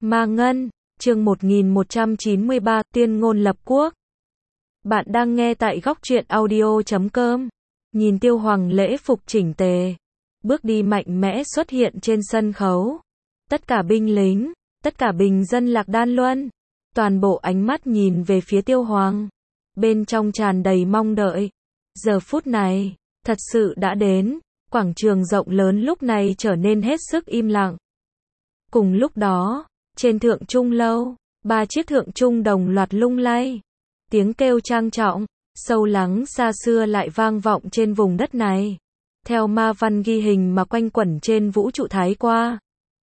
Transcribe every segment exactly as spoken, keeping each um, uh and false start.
Ma Ngân, chương một nghìn một trăm chín mươi ba, Tuyên ngôn lập quốc. Bạn đang nghe tại góc truyện audio chấm com. Nhìn Tiêu Hoàng lễ phục chỉnh tề, bước đi mạnh mẽ xuất hiện trên sân khấu. Tất cả binh lính, tất cả bình dân Lạc Đan Luân, toàn bộ ánh mắt nhìn về phía Tiêu Hoàng, bên trong tràn đầy mong đợi. Giờ phút này, thật sự đã đến, quảng trường rộng lớn lúc này trở nên hết sức im lặng. Cùng lúc đó, trên thượng trung lâu, ba chiếc thượng trung đồng loạt lung lay. Tiếng kêu trang trọng, sâu lắng xa xưa lại vang vọng trên vùng đất này. Theo ma văn ghi hình mà quanh quẩn trên vũ trụ thái qua.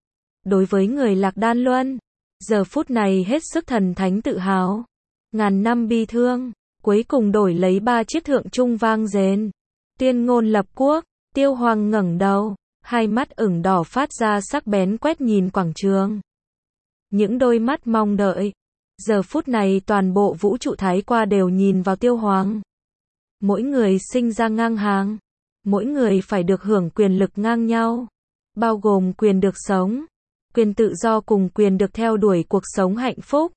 Đối với người Lạc Đan Luân, giờ phút này hết sức thần thánh tự hào. Ngàn năm bi thương, cuối cùng đổi lấy ba chiếc thượng trung vang rền. Tuyên ngôn lập quốc, Tiêu Hoàng ngẩng đầu, hai mắt ửng đỏ phát ra sắc bén quét nhìn quảng trường. Những đôi mắt mong đợi. Giờ phút này toàn bộ vũ trụ thái qua đều nhìn vào Tiêu Hoàng. Mỗi người sinh ra ngang hàng. Mỗi người phải được hưởng quyền lực ngang nhau. Bao gồm quyền được sống, quyền tự do cùng quyền được theo đuổi cuộc sống hạnh phúc.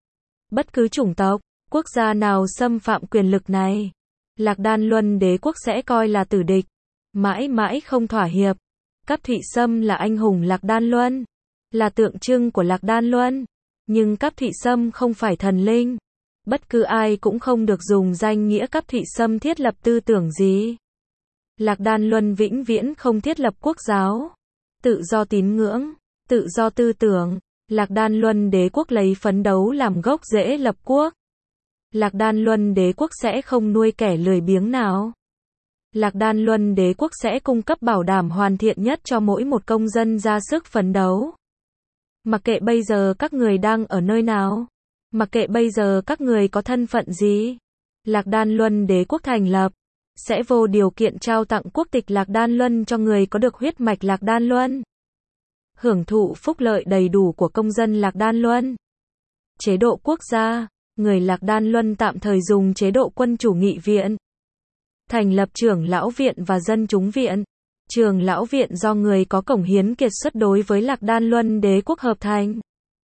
Bất cứ chủng tộc, quốc gia nào xâm phạm quyền lực này, Lạc Đan Luân đế quốc sẽ coi là tử địch. Mãi mãi không thỏa hiệp. Cáp Thụy Sâm là anh hùng Lạc Đan Luân, là tượng trưng của Lạc Đan Luân. Nhưng Cáp Thụy Sâm không phải thần linh. Bất cứ ai cũng không được dùng danh nghĩa Cáp Thụy Sâm thiết lập tư tưởng gì. Lạc Đan Luân vĩnh viễn không thiết lập quốc giáo. Tự do tín ngưỡng, tự do tư tưởng. Lạc Đan Luân đế quốc lấy phấn đấu làm gốc rễ lập quốc. Lạc Đan Luân đế quốc sẽ không nuôi kẻ lười biếng nào. Lạc Đan Luân đế quốc sẽ cung cấp bảo đảm hoàn thiện nhất cho mỗi một công dân ra sức phấn đấu. Mặc kệ bây giờ các người đang ở nơi nào, mặc kệ bây giờ các người có thân phận gì, Lạc Đan Luân đế quốc thành lập, sẽ vô điều kiện trao tặng quốc tịch Lạc Đan Luân cho người có được huyết mạch Lạc Đan Luân. Hưởng thụ phúc lợi đầy đủ của công dân Lạc Đan Luân. Chế độ quốc gia, người Lạc Đan Luân tạm thời dùng chế độ quân chủ nghị viện. Thành lập trưởng lão viện và dân chúng viện. Trường lão viện do người có cống hiến kiệt xuất đối với Lạc Đan Luân đế quốc hợp thành.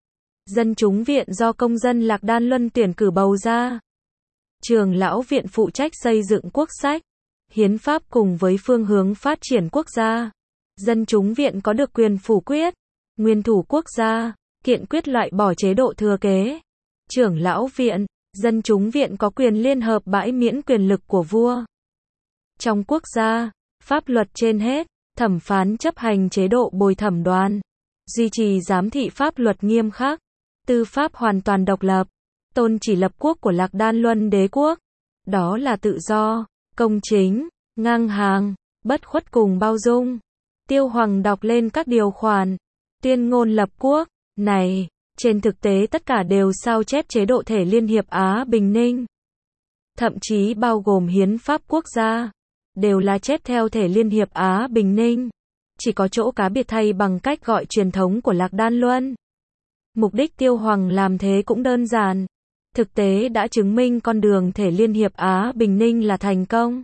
Dân chúng viện do công dân Lạc Đan Luân tuyển cử bầu ra. Trường lão viện phụ trách xây dựng quốc sách, hiến pháp cùng với phương hướng phát triển quốc gia. Dân chúng viện có được quyền phủ quyết, nguyên thủ quốc gia, kiện quyết loại bỏ chế độ thừa kế. Trưởng lão viện, dân chúng viện có quyền liên hợp bãi miễn quyền lực của vua. Trong quốc gia, pháp luật trên hết, thẩm phán chấp hành chế độ bồi thẩm đoàn, duy trì giám thị pháp luật nghiêm khắc, tư pháp hoàn toàn độc lập, tôn chỉ lập quốc của Lạc Đan Luân đế quốc. Đó là tự do, công chính, ngang hàng, bất khuất cùng bao dung. Tiêu Hoàng đọc lên các điều khoản, tuyên ngôn lập quốc, này, trên thực tế tất cả đều sao chép chế độ thể Liên hiệp Á Bình Ninh. Thậm chí bao gồm hiến pháp quốc gia. Đều là chép theo thể Liên hiệp Á Bình Ninh. Chỉ có chỗ cá biệt thay bằng cách gọi truyền thống của Lạc Đan Luân. Mục đích Tiêu Hoàng làm thế cũng đơn giản. Thực tế đã chứng minh con đường thể Liên hiệp Á Bình Ninh là thành công.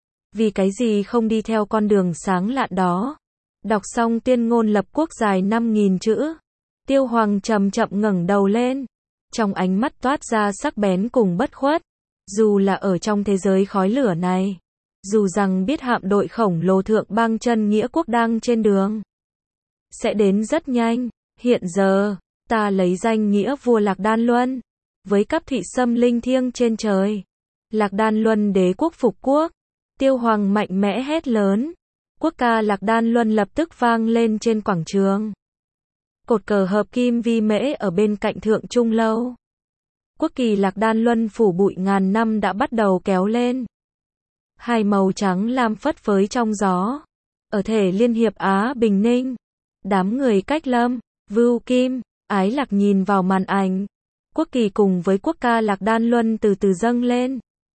Vì cái gì không đi theo con đường sáng lạn đó. Đọc xong tuyên ngôn lập quốc dài năm nghìn chữ. Tiêu Hoàng chậm chậm ngẩng đầu lên. Trong ánh mắt toát ra sắc bén cùng bất khuất. Dù là ở trong thế giới khói lửa này. Dù rằng biết hạm đội khổng lồ thượng bang chân nghĩa quốc đang trên đường. Sẽ đến rất nhanh. Hiện giờ, ta lấy danh nghĩa vua Lạc Đan Luân. Với Cáp Thụy Sâm linh thiêng trên trời. Lạc Đan Luân đế quốc phục quốc. Tiêu Hoàng mạnh mẽ hét lớn. Quốc ca Lạc Đan Luân lập tức vang lên trên quảng trường. Cột cờ hợp kim vi mễ ở bên cạnh thượng trung lâu. Quốc kỳ Lạc Đan Luân phủ bụi ngàn năm đã bắt đầu kéo lên. Hai màu trắng lam phất phới trong gió. Ở thể Liên hiệp Á Bình Ninh, đám người Cách Lâm, Vưu Kim, Ái Lạc nhìn vào màn ảnh. Quốc kỳ cùng với quốc ca Lạc Đan Luân từ từ dâng lên.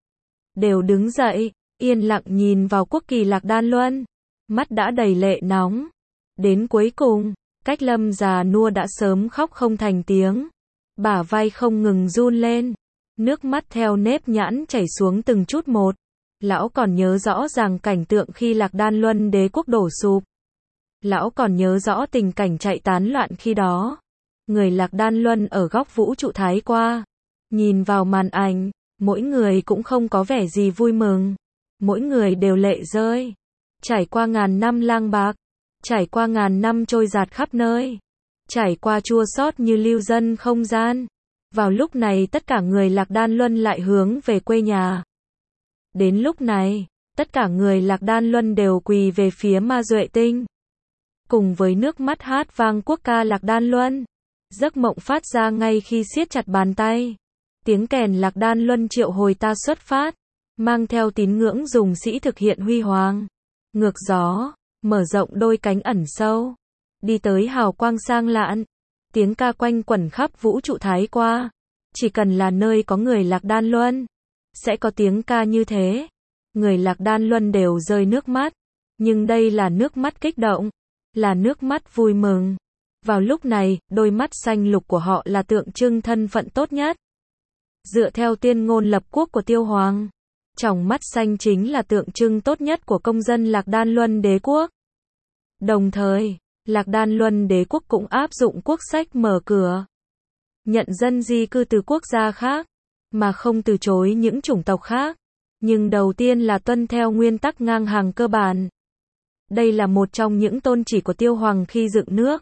Đều đứng dậy, yên lặng nhìn vào quốc kỳ Lạc Đan Luân. Mắt đã đầy lệ nóng. Đến cuối cùng, Cách Lâm già nua đã sớm khóc không thành tiếng. Bả vai không ngừng run lên. Nước mắt theo nếp nhãn chảy xuống từng chút một. Lão còn nhớ rõ ràng cảnh tượng khi Lạc Đan Luân đế quốc đổ sụp. Lão còn nhớ rõ tình cảnh chạy tán loạn khi đó. người Lạc Đan Luân ở góc vũ trụ thái qua. Nhìn vào màn ảnh, mỗi người cũng không có vẻ gì vui mừng. Mỗi người đều lệ rơi. Trải qua ngàn năm lang bạc. Trải qua ngàn năm trôi dạt khắp nơi. Trải qua chua xót như lưu dân không gian. Vào lúc này tất cả người Lạc Đan Luân lại hướng về quê nhà. Đến lúc này, tất cả người Lạc Đan Luân đều quỳ về phía Ma Duệ Tinh. Cùng với nước mắt hát vang quốc ca Lạc Đan Luân. Giấc mộng phát ra ngay khi siết chặt bàn tay. Tiếng kèn Lạc Đan Luân triệu hồi ta xuất phát. Mang theo tín ngưỡng dùng sĩ thực hiện huy hoàng. Ngược gió, mở rộng đôi cánh ẩn sâu. Đi tới hào quang sang lạn. Tiếng ca quanh quẩn khắp vũ trụ thái qua. Chỉ cần là nơi có người Lạc Đan Luân, sẽ có tiếng ca như thế. Người Lạc Đan Luân đều rơi nước mắt. Nhưng đây là nước mắt kích động. Là nước mắt vui mừng. Vào lúc này, đôi mắt xanh lục của họ là tượng trưng thân phận tốt nhất. Dựa theo tuyên ngôn lập quốc của Tiêu Hoàng, tròng mắt xanh chính là tượng trưng tốt nhất của công dân Lạc Đan Luân đế quốc. Đồng thời, Lạc Đan Luân đế quốc cũng áp dụng quốc sách mở cửa. Nhận dân di cư từ quốc gia khác, mà không từ chối những chủng tộc khác. Nhưng đầu tiên là tuân theo nguyên tắc ngang hàng cơ bản. Đây là một trong những tôn chỉ của Tiêu Hoàng khi dựng nước.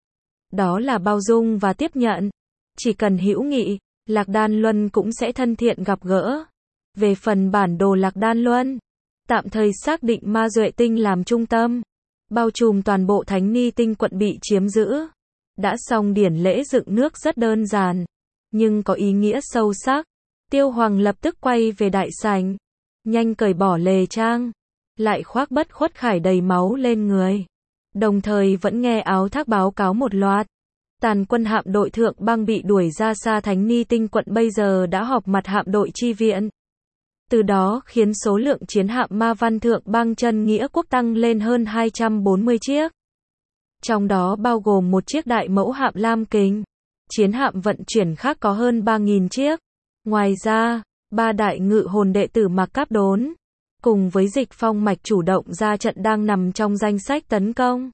Đó là bao dung và tiếp nhận. Chỉ cần hữu nghị, Lạc Đan Luân cũng sẽ thân thiện gặp gỡ. Về phần bản đồ Lạc Đan Luân, tạm thời xác định Ma Duệ Tinh làm trung tâm, bao trùm toàn bộ Thánh Ni Tinh quận bị chiếm giữ. Đã xong điển lễ dựng nước rất đơn giản, nhưng có ý nghĩa sâu sắc. Tiêu Hoàng lập tức quay về đại sảnh, nhanh cởi bỏ lề trang, lại khoác bất khuất khải đầy máu lên người. Đồng thời vẫn nghe Áo Thác báo cáo một loạt. Tàn quân hạm đội Thượng Bang bị đuổi ra xa Thánh Ni Tinh quận bây giờ đã họp mặt hạm đội chi viện. Từ đó khiến số lượng chiến hạm Ma Văn Thượng Bang Chân Nghĩa Quốc tăng lên hơn hai trăm bốn mươi chiếc. Trong đó bao gồm một chiếc đại mẫu hạm Lam Kình. Chiến hạm vận chuyển khác có hơn ba nghìn chiếc. Ngoài ra, ba đại ngự hồn đệ tử Mặc Cáp Đốn, cùng với Dịch Phong Mạch chủ động ra trận đang nằm trong danh sách tấn công.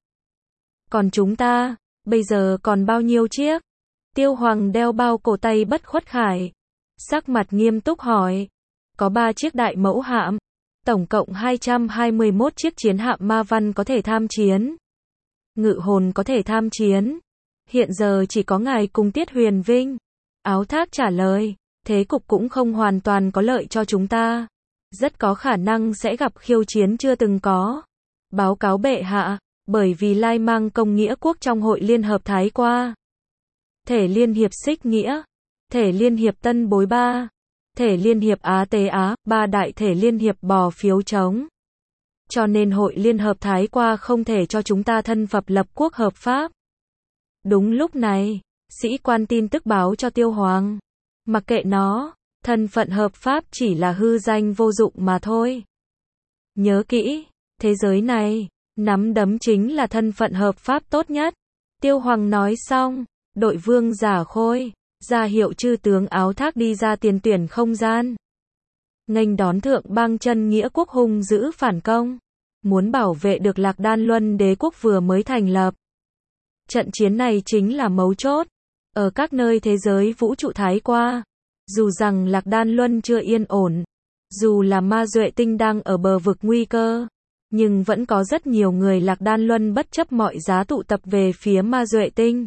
Còn chúng ta, bây giờ còn bao nhiêu chiếc? Tiêu Hoàng đeo bao cổ tay bất khuất khải. Sắc mặt nghiêm túc hỏi. Có ba chiếc đại mẫu hạm. Tổng cộng hai trăm hai mươi mốt chiếc chiến hạm Ma Văn có thể tham chiến. Ngự hồn có thể tham chiến. Hiện giờ chỉ có ngài cùng Tiết Huyền Vinh. Áo Thác trả lời. Thế cục cũng không hoàn toàn có lợi cho chúng ta. Rất có khả năng sẽ gặp khiêu chiến chưa từng có. Báo cáo bệ hạ, bởi vì lai mang công nghĩa quốc trong hội liên hợp thái qua. Thể liên hiệp xích nghĩa. Thể liên hiệp tân bối ba. Thể liên hiệp Á Tế Á, ba đại thể liên hiệp bò phiếu chống. Cho nên hội liên hợp thái qua không thể cho chúng ta thân phập lập quốc hợp pháp. Đúng lúc này, sĩ quan tin tức báo cho Tiêu Hoàng. Mặc kệ nó, thân phận hợp pháp chỉ là hư danh vô dụng mà thôi. Nhớ kỹ, thế giới này, nắm đấm chính là thân phận hợp pháp tốt nhất. Tiêu Hoàng nói xong, đội vương Giả Khôi ra hiệu chư tướng Áo Thác đi ra tiền tuyển không gian. Nghênh đón Thượng Bang Chân Nghĩa Quốc hung dữ phản công. Muốn bảo vệ được Lạc Đan Luân đế quốc vừa mới thành lập. Trận chiến này chính là mấu chốt. Ở các nơi thế giới vũ trụ thái qua. Dù rằng Lạc Đan Luân chưa yên ổn. Dù là Ma Duệ Tinh đang ở bờ vực nguy cơ. Nhưng vẫn có rất nhiều người Lạc Đan Luân bất chấp mọi giá tụ tập về phía Ma Duệ Tinh.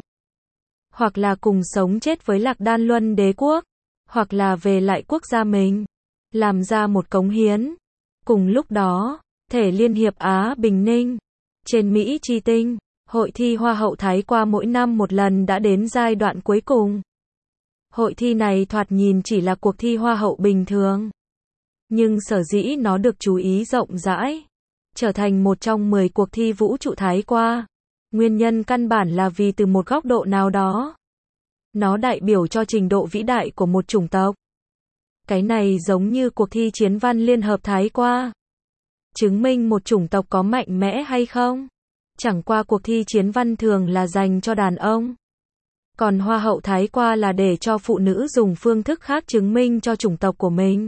Hoặc là cùng sống chết với Lạc Đan Luân đế quốc. Hoặc là về lại quốc gia mình. Làm ra một cống hiến. Cùng lúc đó, thể liên hiệp Á Bình Ninh. Trên Mỹ Chi Tinh, hội thi Hoa hậu thái qua mỗi năm một lần đã đến giai đoạn cuối cùng. Hội thi này thoạt nhìn chỉ là cuộc thi Hoa hậu bình thường. Nhưng sở dĩ nó được chú ý rộng rãi. Trở thành một trong mười cuộc thi vũ trụ thái qua. Nguyên nhân căn bản là vì từ một góc độ nào đó. Nó đại biểu cho trình độ vĩ đại của một chủng tộc. Cái này giống như cuộc thi chiến văn liên hợp thái qua. Chứng minh một chủng tộc có mạnh mẽ hay không. Chẳng qua cuộc thi chiến văn thường là dành cho đàn ông. Còn Hoa hậu thái qua là để cho phụ nữ dùng phương thức khác chứng minh cho chủng tộc của mình.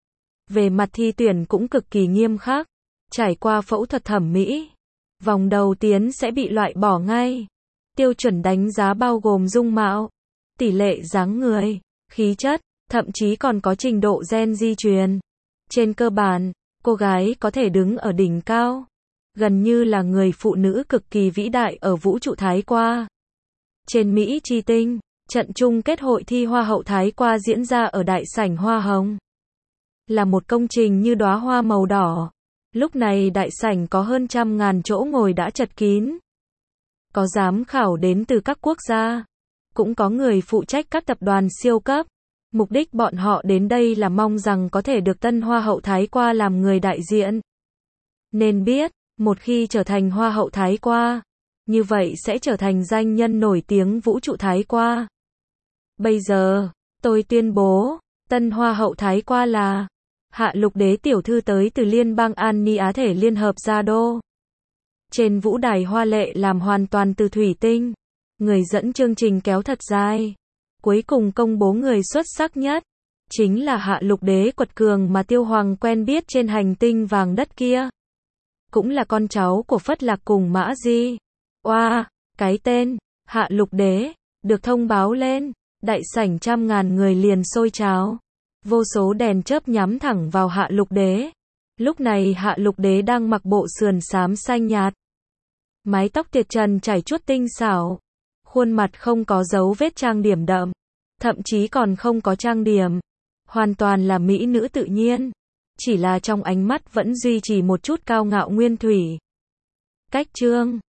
Về mặt thi tuyển cũng cực kỳ nghiêm khắc. Trải qua phẫu thuật thẩm mỹ. Vòng đầu tiên sẽ bị loại bỏ ngay. Tiêu chuẩn đánh giá bao gồm dung mạo, tỷ lệ dáng người, khí chất, thậm chí còn có trình độ gen di truyền. Trên cơ bản, cô gái có thể đứng ở đỉnh cao, gần như là người phụ nữ cực kỳ vĩ đại ở vũ trụ Thái Qua. Trên Mỹ Tri Tinh, trận chung kết hội thi Hoa hậu Thái Qua diễn ra ở đại sảnh Hoa Hồng. Là một công trình như đóa hoa màu đỏ. Lúc này đại sảnh có hơn trăm ngàn chỗ ngồi đã chật kín. Có giám khảo đến từ các quốc gia. Cũng có người phụ trách các tập đoàn siêu cấp. Mục đích bọn họ đến đây là mong rằng có thể được tân Hoa hậu Thái Qua làm người đại diện. Nên biết, một khi trở thành Hoa hậu Thái Qua, như vậy sẽ trở thành danh nhân nổi tiếng vũ trụ Thái Qua. Bây giờ, tôi tuyên bố, tân Hoa hậu Thái Qua là Hạ Lục Đế tiểu thư tới từ Liên bang An Ni Á thể Liên hợp Gia Đô. Trên vũ đài hoa lệ làm hoàn toàn từ thủy tinh. Người dẫn chương trình kéo thật dài. Cuối cùng công bố người xuất sắc nhất. Chính là Hạ Lục Đế quật cường mà Tiêu Hoàng quen biết trên hành tinh vàng đất kia. Cũng là con cháu của Phất Lạc cùng Mã Di. Oa, wow, cái tên, Hạ Lục Đế, được thông báo lên. Đại sảnh trăm ngàn người liền sôi trào. Vô số đèn chớp nhắm thẳng vào Hạ Lục Đế. Lúc này Hạ Lục Đế đang mặc bộ sườn xám xanh nhạt. Mái tóc tiệt trần chảy chuốt tinh xảo. Khuôn mặt không có dấu vết trang điểm đậm. Thậm chí còn không có trang điểm. Hoàn toàn là mỹ nữ tự nhiên. Chỉ là trong ánh mắt vẫn duy trì một chút cao ngạo nguyên thủy. Cách chương